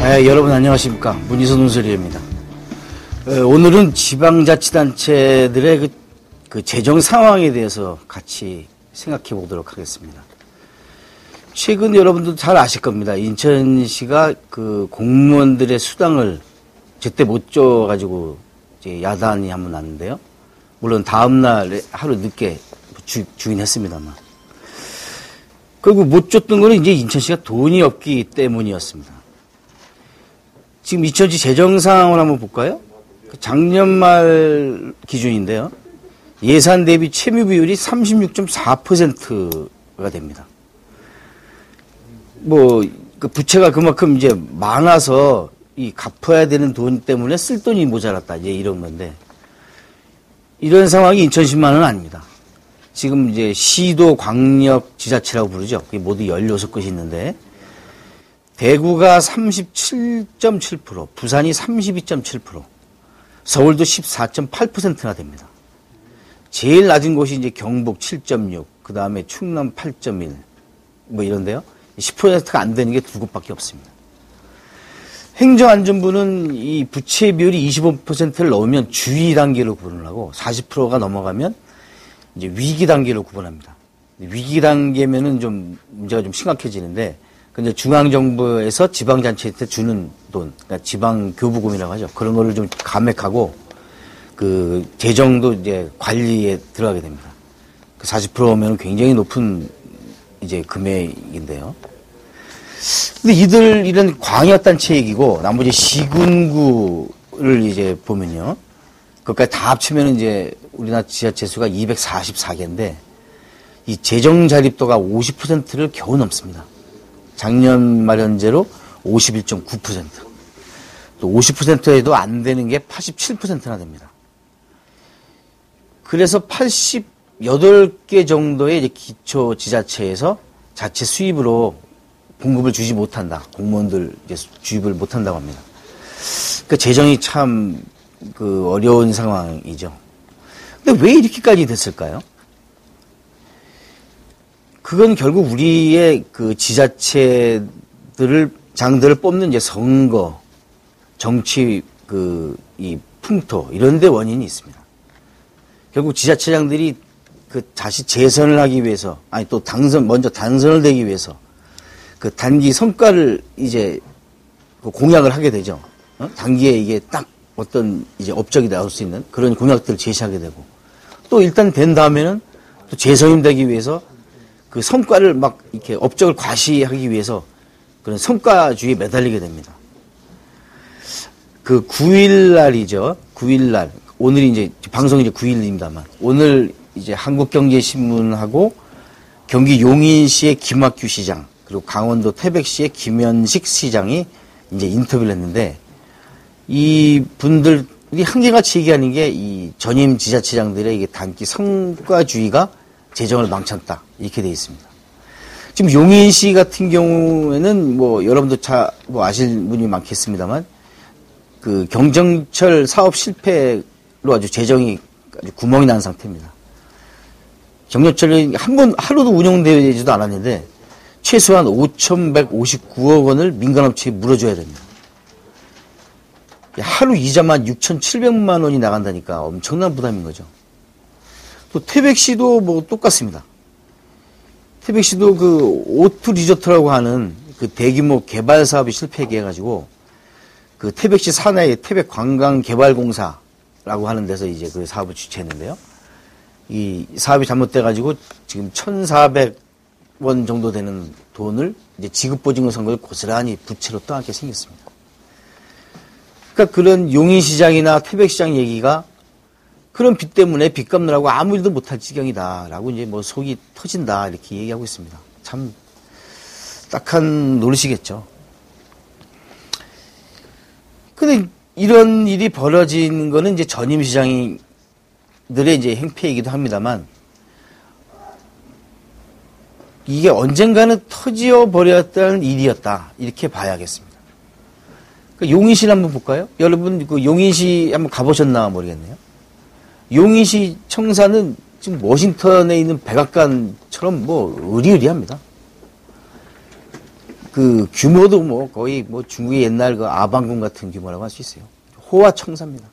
여러분 안녕하십니까. 문희선 논설위입니다. 오늘은 지방자치단체들의 그 재정 상황에 대해서 같이 생각해 보도록 하겠습니다. 최근 여러분도 잘 아실 겁니다. 인천시가 그 공무원들의 수당을 제때 못 줘가지고 이제 야단이 한번 났는데요. 물론 다음날 하루 늦게 주긴 했습니다만. 그리고 못 줬던 거는 이제 인천시가 돈이 없기 때문이었습니다. 지금 인천시 재정 상황을 한번 볼까요? 작년 말 기준인데요. 예산 대비 채무 비율이 36.4%가 됩니다. 그 부채가 그만큼 이제 많아서 이 갚아야 되는 돈 때문에 쓸 돈이 모자랐다. 이제 이런 건데. 이런 상황이 인천시만은 아닙니다. 지금 이제 시도, 광역, 지자체라고 부르죠. 그게 모두 16곳이 있는데, 대구가 37.7%, 부산이 32.7%, 서울도 14.8%나 됩니다. 제일 낮은 곳이 이제 경북 7.6, 그 다음에 충남 8.1, 뭐 이런데요. 10%가 안 되는 게 두 곳밖에 없습니다. 행정안전부는 이 부채 비율이 25%를 넘으면 주의 단계로 구분을 하고 40%가 넘어가면 이제 위기 단계로 구분합니다. 위기 단계면은 좀 문제가 좀 심각해지는데, 근데 중앙정부에서 지방자치한테 주는 돈, 그러니까 지방교부금이라고 하죠. 그런 거를 좀 감액하고 그 재정도 이제 관리에 들어가게 됩니다. 그 40%면 굉장히 높은 이제 금액인데요. 근데 이런 광역단체 얘기고 나머지 시군구를 이제 보면요. 그것까지 다 합치면 이제 우리나라 지자체 수가 244개인데 이 재정 자립도가 50%를 겨우 넘습니다. 작년 말 현재로 51.9%. 또 50%에도 안 되는 게 87%나 됩니다. 그래서 88개 정도의 이제 기초 지자체에서 자체 수입으로 봉급을 주지 못한다. 공무원들 이제 주입을 못한다고 합니다. 그러니까 재정이 참 그 어려운 상황이죠. 근데 왜 이렇게까지 됐을까요? 그건 결국 우리의 그 장들을 뽑는 이제 선거, 정치 이 풍토 이런 데 원인이 있습니다. 결국 지자체장들이 그 다시 재선을 하기 위해서, 아니 또 먼저 당선을 되기 위해서 그 단기 성과를 이제 그 공약을 하게 되죠. 단기에 이게 딱 어떤 이제 업적이 나올 수 있는 그런 공약들을 제시하게 되고, 또 일단 된 다음에는 또 재선임 되기 위해서 그 성과를 막 이렇게 업적을 과시하기 위해서 그런 성과주의에 매달리게 됩니다. 그 9일날이죠. 9일날. 오늘이 이제 방송이 이제 9일입니다만 오늘 이제 한국경제신문하고 경기 용인시의 김학규 시장 그리고 강원도 태백시의 김현식 시장이 이제 인터뷰를 했는데 이 분들이 한결같이 얘기하는 게 이 전임 지자체장들의 이게 단기 성과주의가 재정을 망쳤다. 이렇게 돼 있습니다. 지금 용인시 같은 경우에는 뭐 여러분도 뭐 아실 분이 많겠습니다만 그 경정철 사업 실패로 아주 재정이 아주 구멍이 난 상태입니다. 경정철이 하루도 운영되지도 않았는데 최소한 5,159억 원을 민간업체에 물어줘야 됩니다. 하루 이자만 6,700만 원이 나간다니까 엄청난 부담인 거죠. 또 태백시도 뭐 똑같습니다. 태백시도 그 오투 리조트라고 하는 그 대규모 개발 사업이 실패하게 해가지고 그 태백시 산하의 태백관광개발공사라고 하는 데서 이제 그 사업을 주최했는데요. 이 사업이 잘못돼가지고 지금 1,400원 정도 되는 돈을 이제 지급보증금 선고를 고스란히 부채로 떠안게 생겼습니다. 그러니까 그런 용인시장이나 태백시장 얘기가 그런 빚 때문에 빚 갚느라고 아무 일도 못할 지경이다라고 이제 뭐 속이 터진다 이렇게 얘기하고 있습니다. 참 딱한 노릇이겠죠. 근데 이런 일이 벌어진 거는 이제 전임 시장들의 이제 행패이기도 합니다만 이게 언젠가는 터지어 버렸다는 일이었다 이렇게 봐야겠습니다. 용인시를 한번 볼까요? 여러분 그 용인시 한번 가보셨나 모르겠네요. 용인시 청사는 지금 워싱턴에 있는 백악관처럼 뭐 의리의리합니다. 그 규모도 뭐 거의 뭐 중국의 옛날 그 아방궁 같은 규모라고 할 수 있어요. 호화청사입니다.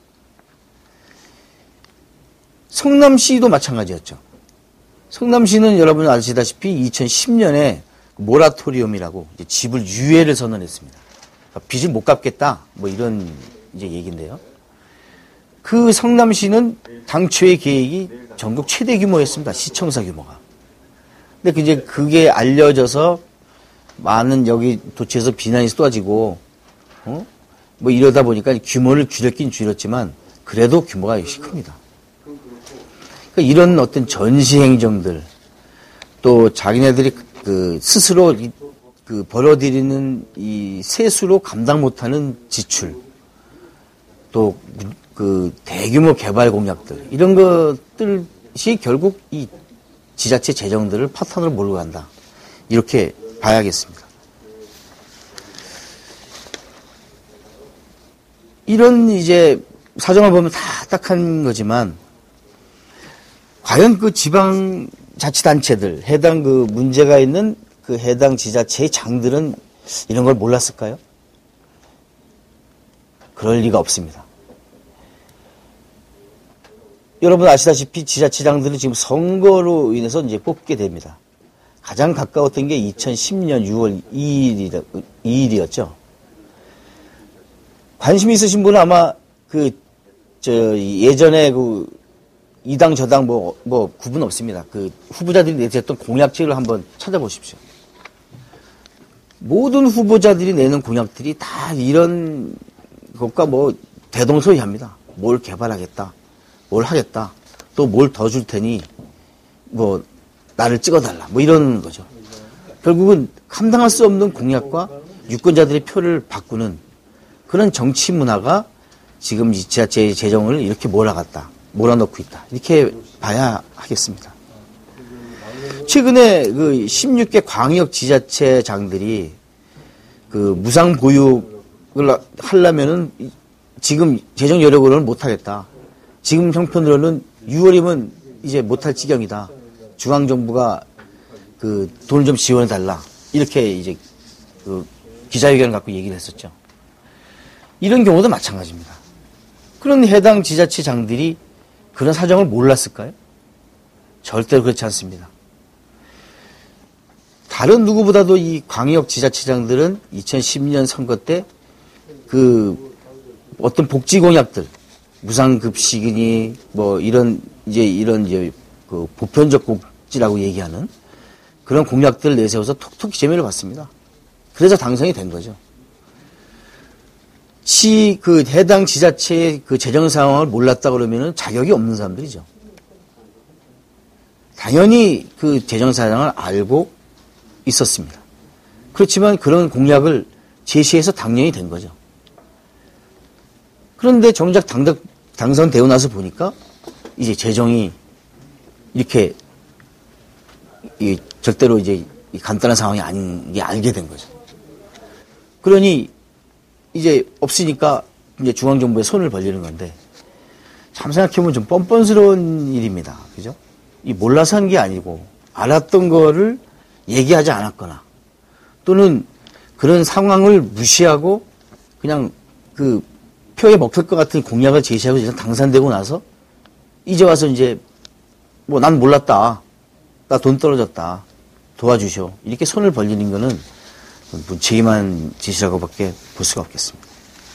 성남시도 마찬가지였죠. 성남시는 여러분 아시다시피 2010년에 모라토리움이라고 이제 집을 유예를 선언했습니다. 그러니까 빚을 못 갚겠다 뭐 이런 이제 얘기인데요. 그 성남시는 당초의 계획이 전국 최대 규모였습니다. 시청사 규모가. 근데 이제 그게 알려져서 많은 여기 도처에서 비난이 쏟아지고 뭐 이러다 보니까 규모를 줄였긴 줄였지만 그래도 규모가 역시 큽니다. 그러니까 이런 어떤 전시 행정들 또 자기네들이 그 스스로 그 벌어들이는 이 세수로 감당 못하는 지출 또 그 대규모 개발 공약들 이런 것들이 결국 이 지자체 재정들을 파탄으로 몰고 간다. 이렇게 봐야겠습니다. 이런 이제 사정을 보면 다 딱한 거지만 과연 그 지방자치단체들 해당 그 문제가 있는 그 해당 지자체의 장들은 이런 걸 몰랐을까요? 그럴 리가 없습니다. 여러분 아시다시피 지자체장들은 지금 선거로 인해서 이제 뽑게 됩니다. 가장 가까웠던 게 2010년 6월 2일이었죠. 관심 있으신 분은 아마 예전에 이 당 저 당 뭐 구분 없습니다. 그 후보자들이 내세웠던 공약책을 한번 찾아보십시오. 모든 후보자들이 내는 공약들이 다 이런 것과 뭐 대동소이합니다. 뭘 개발하겠다. 뭘 하겠다. 또 뭘 더 줄 테니 뭐 나를 찍어달라. 뭐 이런 거죠. 결국은 감당할 수 없는 공약과 유권자들의 표를 바꾸는 그런 정치 문화가 지금 지자체의 재정을 이렇게 몰아넣고 있다. 이렇게 봐야 하겠습니다. 최근에 그 16개 광역 지자체장들이 그 무상 보육을 하려면은 지금 재정 여력으로는 못하겠다. 지금 형편으로는 6월이면 이제 못할 지경이다. 중앙정부가 그 돈을 좀 지원해달라. 이렇게 이제 그 기자회견을 갖고 얘기를 했었죠. 이런 경우도 마찬가지입니다. 그런 해당 지자체장들이 그런 사정을 몰랐을까요? 절대로 그렇지 않습니다. 다른 누구보다도 이 광역 지자체장들은 2010년 선거 때 그 어떤 복지 공약들, 무상급식이니 뭐 이런 그 보편적 복지라고 얘기하는 그런 공약들을 내세워서 톡톡히 재미를 봤습니다. 그래서 당선이 된 거죠. 그 해당 지자체의 그 재정 상황을 몰랐다 그러면은 자격이 없는 사람들이죠. 당연히 그 재정 상황을 알고 있었습니다. 그렇지만 그런 공약을 제시해서 당연히 된 거죠. 그런데 정작 당선되고 나서 보니까 이제 재정이 이렇게 절대로 이제 간단한 상황이 아닌 게 알게 된 거죠. 그러니 이제 없으니까 이제 중앙정부에 손을 벌리는 건데 참 생각해보면 좀 뻔뻔스러운 일입니다. 그죠? 이 몰라서 한 게 아니고 알았던 거를 얘기하지 않았거나 또는 그런 상황을 무시하고 그냥 그 표에 먹힐 것 같은 공약을 제시하고 이제 당선되고 나서 이제 와서 이제 뭐 난 몰랐다. 나 돈 떨어졌다. 도와주셔. 이렇게 손을 벌리는 거는 무책임한 짓이라고밖에 볼 수가 없겠습니다.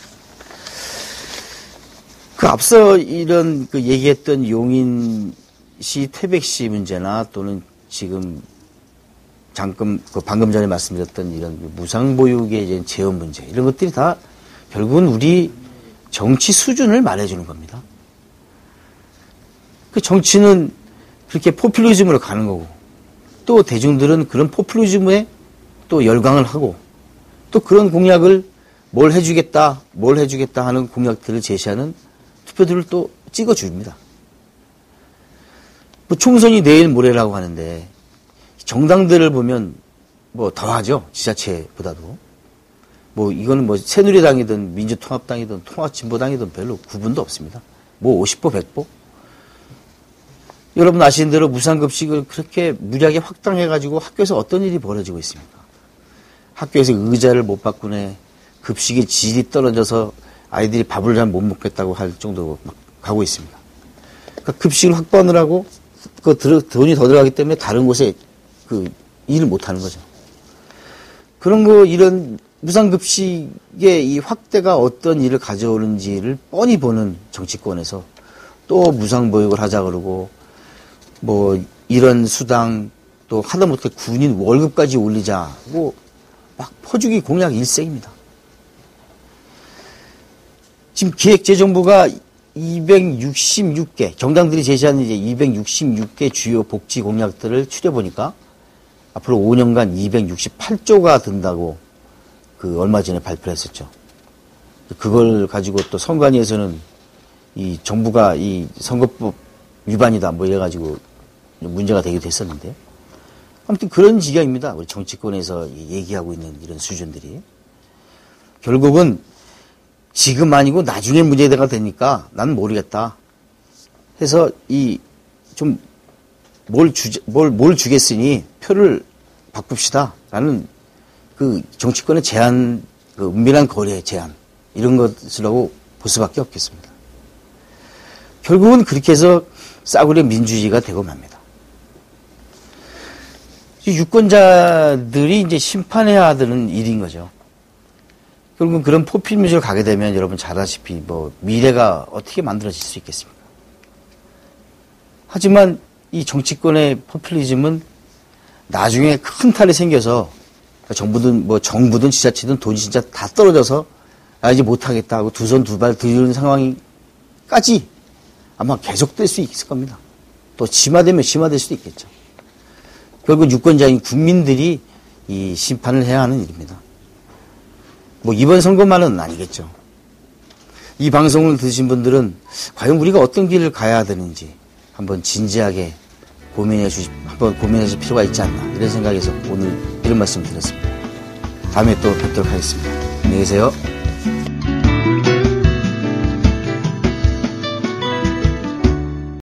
그 앞서 이런 그 얘기했던 용인시 태백시 문제나 또는 지금 방금 전에 말씀드렸던 이런 무상보육의 이제 재원 문제 이런 것들이 다 결국은 우리 정치 수준을 말해주는 겁니다. 그 정치는 그렇게 포퓰리즘으로 가는 거고 또 대중들은 그런 포퓰리즘에 또 열광을 하고 또 그런 공약을 뭘 해주겠다 하는 공약들을 제시하는 투표들을 또 찍어줍니다. 뭐 총선이 내일 모레라고 하는데 정당들을 보면 뭐 더하죠. 지자체보다도. 뭐 이거는 뭐 새누리당이든 민주통합당이든 통합진보당이든 별로 구분도 없습니다. 뭐 50보 100보. 여러분 아시는 대로 무상급식을 그렇게 무리하게 확장해가지고 학교에서 어떤 일이 벌어지고 있습니까? 학교에서 의자를 못 바꾸네, 급식의 질이 떨어져서 아이들이 밥을 잘 못 먹겠다고 할 정도로 막 가고 있습니다. 그러니까 급식을 확보하느라고 돈이 더 들어가기 때문에 다른 곳에 일을 못 하는 거죠. 그런 이런 무상급식의 이 확대가 어떤 일을 가져오는지를 뻔히 보는 정치권에서 또 무상보육을 하자 그러고, 뭐, 이런 수당, 또 하다못해 군인 월급까지 올리자고 막 퍼주기 공약 일색입니다. 지금 기획재정부가 266개, 정당들이 제시한 이제 266개 주요 복지 공약들을 추려보니까 앞으로 5년간 268조가 든다고 얼마 전에 발표를 했었죠. 그걸 가지고 또 선관위에서는 이 정부가 이 선거법 위반이다 뭐 이래가지고 문제가 되기도 했었는데, 아무튼 그런 지경입니다. 우리 정치권에서 얘기하고 있는 이런 수준들이. 결국은 지금 아니고 나중에 문제가 되니까 나는 모르겠다 해서 뭘 주겠으니 표를 바꿉시다 라는 정치권의 제안, 은밀한 거래의 제안, 이런 것이라고 볼 수밖에 없겠습니다. 결국은 그렇게 해서 싸구려 민주주의가 되고 맙니다. 유권자들이 이제 심판해야 되는 일인 거죠. 결국은 그런 포퓰리즘을 가게 되면 여러분 잘 아시다시피 뭐 미래가 어떻게 만들어질 수 있겠습니까? 하지만 이 정치권의 포퓰리즘은 나중에 큰 탈이 생겨서 정부든 지자체든 돈이 진짜 다 떨어져서 이제 못하겠다 하고 두 손 두 발 들이는 상황까지 아마 계속될 수 있을 겁니다. 또 심화되면 심화될 수도 있겠죠. 결국 유권자인 국민들이 이 심판을 해야 하는 일입니다. 뭐 이번 선거만은 아니겠죠. 이 방송을 들으신 분들은 과연 우리가 어떤 길을 가야 되는지 한번 진지하게 한번 고민하실 필요가 있지 않나, 이런 생각에서 오늘 이런 말씀 드렸습니다. 다음에 또 뵙도록 하겠습니다. 안녕히 계세요.